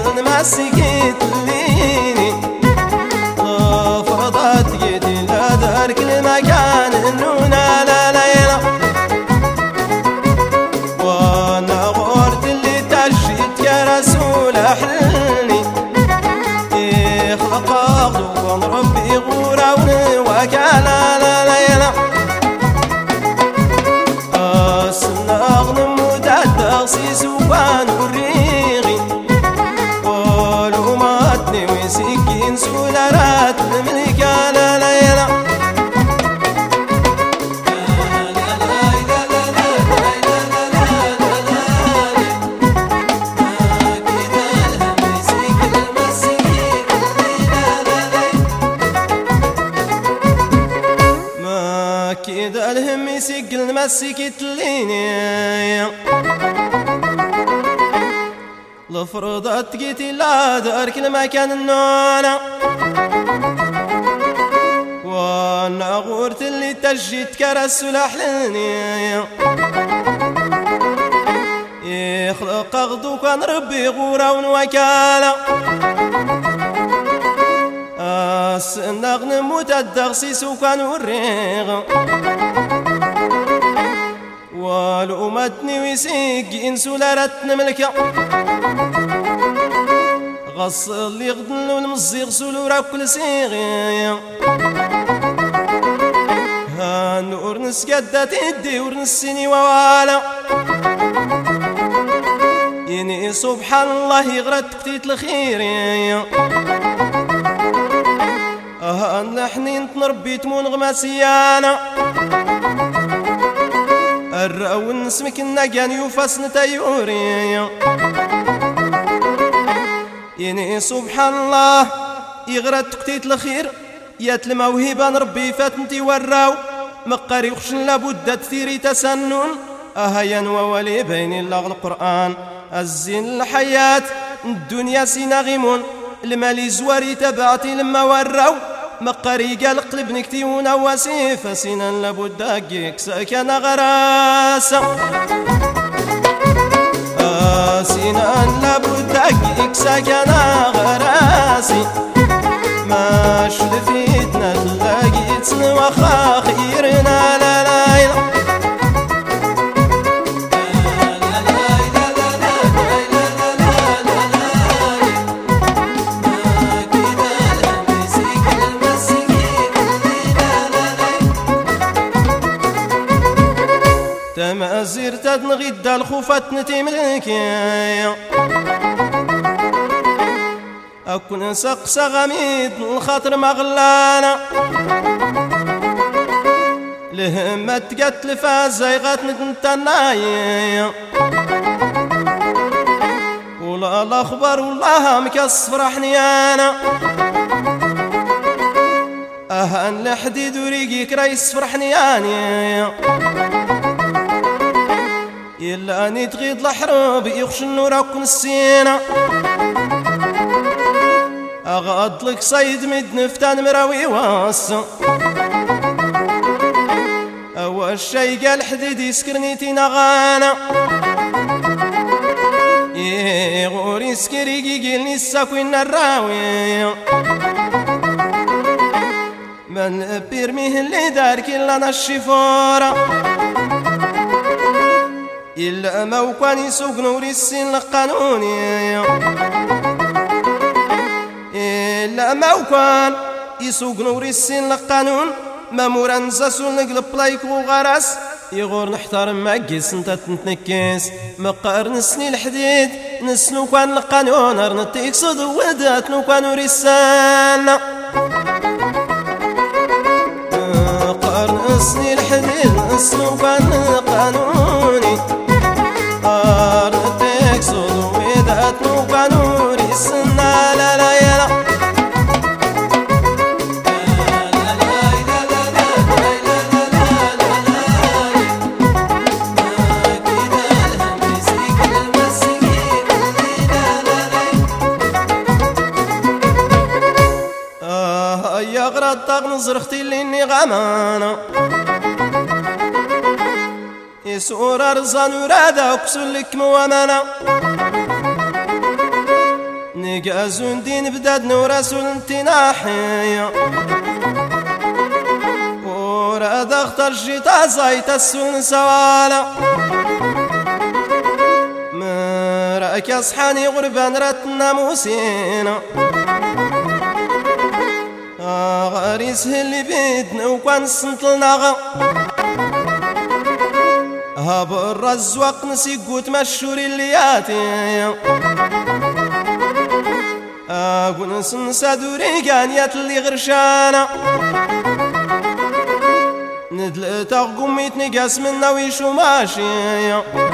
المسكت ليني فرضت جيتي لا دارك المكان النونا لا ليلة وانا غورت اللي تجيت يا رسول احلني يخلق اغضو ربي غورا وكالا لا ليلة السنة اغنم وداد خصيص وبان وريغي ولوماتني وسكين سولارات الملكة لا ليلة ما كده الهم يسق المسكت ليني لفرضت جيتي لا دارك المكان النونة وانا غورت اللي تجيت كرسول احلني يخلق اغدو كان ربي غورا وكالة السنغن متدغسيس وكان وريغ والأمتني ويسيق إنسولارات ملكة غصل اللي غدن والمزيغ سولورا كل سيغي هان ورنس قدات يدي ورنسيني ووالا يني سبحان الله يغرد كتيت الخير هان نحني نربي تمون غماسيانا الرأون نسمك النجان يوفاس نتايوري يني سبحان الله يغرد تكتيت الخير يات الموهبة نربي فاتنتي وراو مقاري وخشن لابد تثيري تسنن أهيا وولي بين الله القرآن الزين الحياة الدنيا سينغمون المالي زواري تبعتي لما وراو مقاري قال قلب نكتيون وسيف سينا لابد أجيك سكن غراسة سينا لابد أجيك سكن غراسي ما شلفيتنا تلاقيت وخا خيرنا لا لا تمازير تنغد الخوفات نتملكي أكون سقس غميد الخاطر مغلانا لهمة قتل فازيغات نتناي ولا الأخبار والله مكس فرحني أنا أهان لحديد وريقيك ريس فرحني أنا إلا أني تغيض الحروب يخش النور أكون السينة أغاد لك صيد مد نفتان مراوي واس أول شي قال حديد يسكرني تنغانا يغوري يسكري يقلني الساكوين الراوي من بيرميه اللي دارك إلا نشفورة إلا ما كان يسوق نور السن القانوني إلا ما كان يسوق نور السن القانون ما مرنزس نقلب لايك وغرس يغور نحترم معكس انت تنتنكس مقار نسني الحديد نسنو كان القانون ارنتيك صد ودات نو كانوا رسالة مقار نسني الحديد نسنو كان القانوني ارنتيك صد ودات نو كانوا رسالة لا لا يلا طاق نزرختي اللي غمانا يسور أرزان ورادا وكسل لك موامانا نقازون دين بداد نورسول انتناحي وراد اختار الشيطة زايت السون سوالا مراك يصحاني غربان رات الناموسين غاريس اللي بيدنا وكان السنطلنا هاب الرزوق نسي قوت مشهور اللياتي أقول نسا دوري قانيات اللي غرشانا ندل تغقميت نقاس منا ويشو ماشي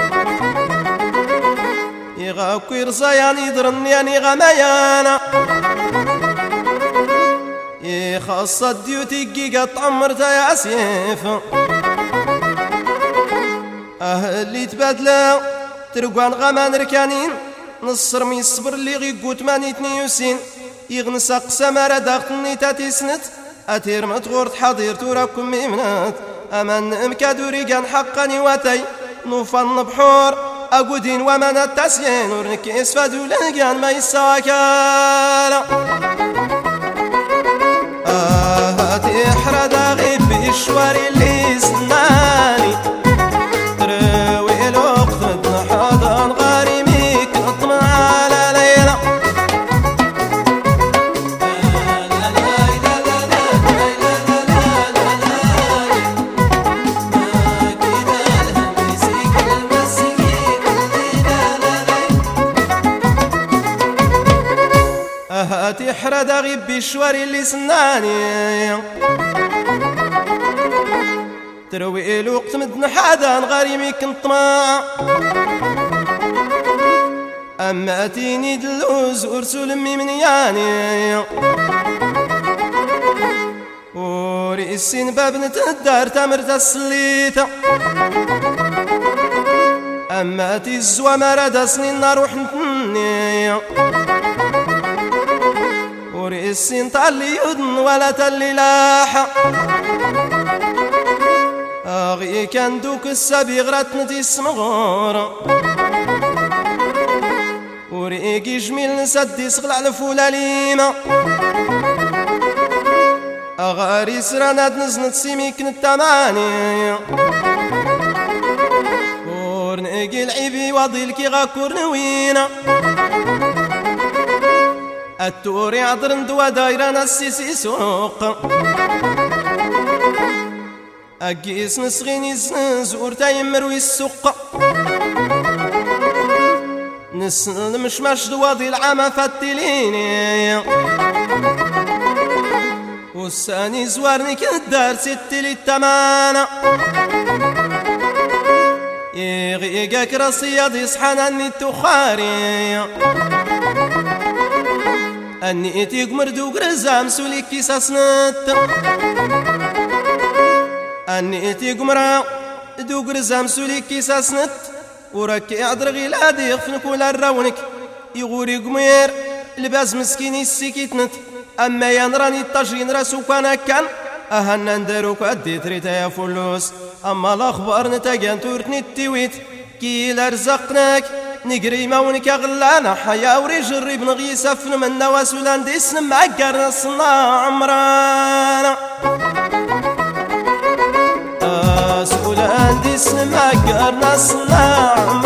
يغا كوير صيان يدرني يعني غميانا يخص الديوتي قيقة عمرتا يا سيف أهلي تبادلا ترقوان غمان ركانين نصر من الصبر اللي غيقوت مانيتني يوسين يغنس أقسى مرة داخلني تاتي سنت أتير متغورت حضير توراكم ميمنات أمان امكادوري كان حقاني واتي نوفن بحور أقودين ومن التسيين ورنكي اسفادو لقان ما يساكالا هاتي حرد غيب بإشواري اللي سناني تروي الوقت نحضن غارميك نطمع على ليلة هاتي حرد غيب بإشواري اللي سناني تروي الوقت مدن حدا غارمي كنت ما أما أتيني دلوز ورسول أمي من ياني ورئيسين باب نتدار تمرت السليتة أما أتي الزوى مرد سنين نروح نتني ورئيسين طالي يدن ولا تالي لاحة أغي كان دوك السبي غراتنتي السمغورة وريقي جميل نسدي سغلع الفولة ليمة أغاري سرانات نزنت سيميك نتاماني ورنيقي العيبي وضيل كي غاكور نوينة التوري عطرن دوا دايران السيسي سوق أقيس نسغيني زور تايمروي السوق نسن مشمش دواضي العامة فتليني والساني زوارني كدار ستلي التمانة يغيقك رصياد يصحان أني التخاري أني تيقمر دوق رزام سولي كيساس نت أني تيقمر دوق رزام سولي كيساس نت وركي عدر غيلادي يخفن كل الرونك يغوري قمير لباس مسكيني السكيتنت أما ينراني الطاجين راسو كان أهنا نداروك أدي تريتا يا فلوس أما الأخبار نتاقان تورتني التويت كي لرزقناك نقري مونك غلانا حيا ورجري بنغي سفن من نواسولان ديسن معقر نصنع عمرانا سولان ديسن معقر نصنع